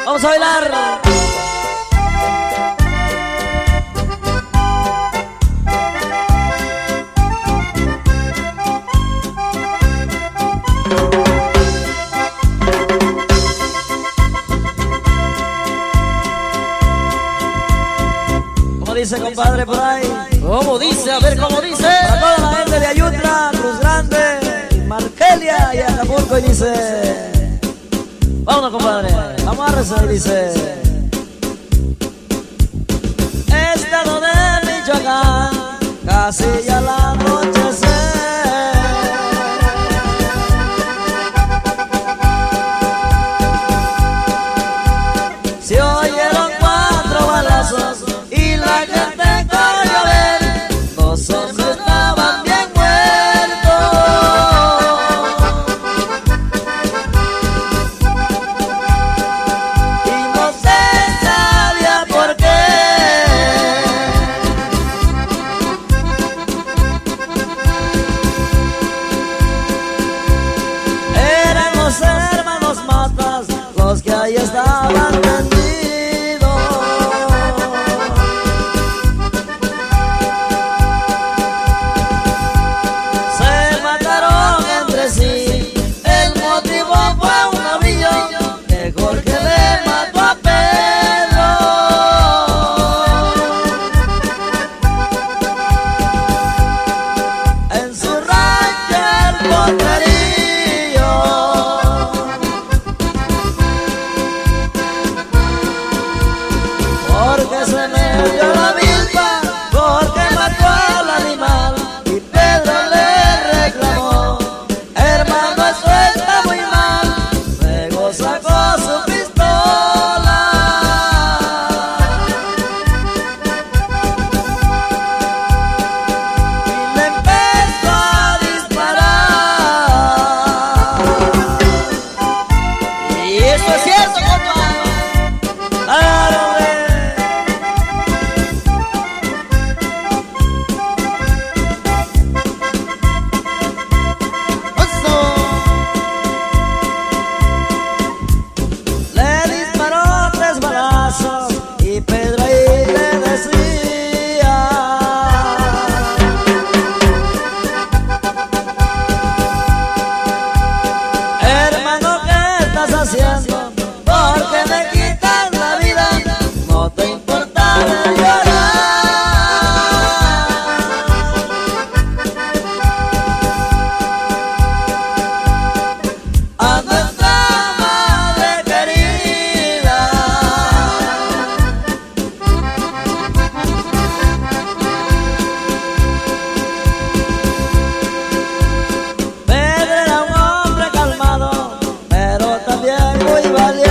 Vamos a bailar. ¿Cómo dice, compadre, por ahí? ¿Cómo dice? A ver, ¿cómo dice? Para toda la gente de Ayutla, Cruz Grande, Markelia y Acapulco, y dice... Vámonos, compadre, vamos a rezar, y dice: Estado de Michoacán, casi ya la anochecer, se oyeron 4 balazos y la gente corrió a ver. 2 hombres estaban bien muertos y no se sabía por qué. Eran los hermanos Matas los que ahí estaban tendidos. Se mataron entre sí, el motivo fue un novillo que Jorge le mató a Pedro. En su rancho el Potrerillo, porque se me dio la milpa, porque mató al animal, y Pedro le reclamó: hermano, esto está muy mal. Luego sacó su pistola y le empezó a disparar. Y eso es cierto, compa. ¡Claro, güey! Le disparó 3 balazos y Pedro ahí le decía: hermano, ¿qué estás haciendo? ¿Por qué me quitas la vida? No te importa de llorar. A nuestra madre querida. Pedro era un hombre calmado, pero también muy valiente.